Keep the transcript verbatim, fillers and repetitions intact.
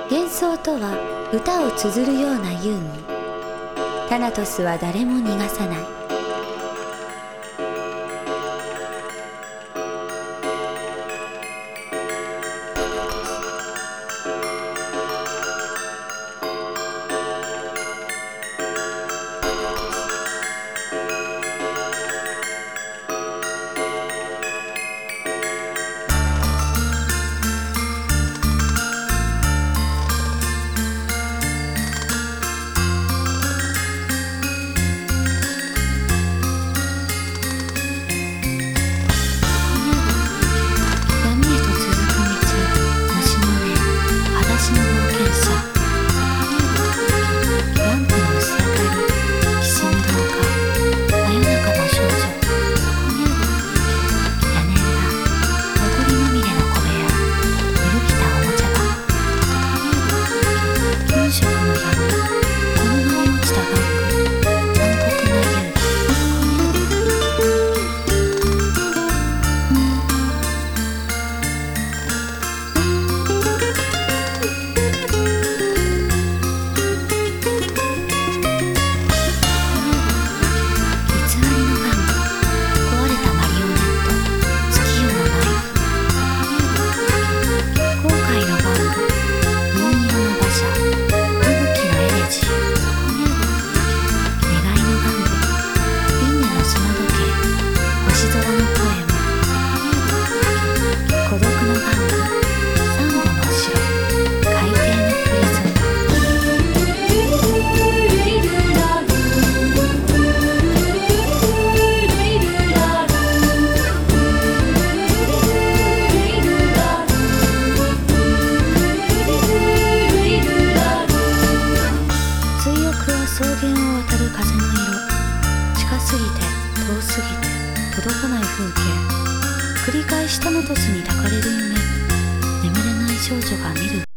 幻想とは歌を綴るような遊戯。タナトスは誰も逃がさない。草原を渡る風の色、近すぎて遠すぎて届かない風景、繰り返しタナトスに抱かれる夢、眠れない少女が見る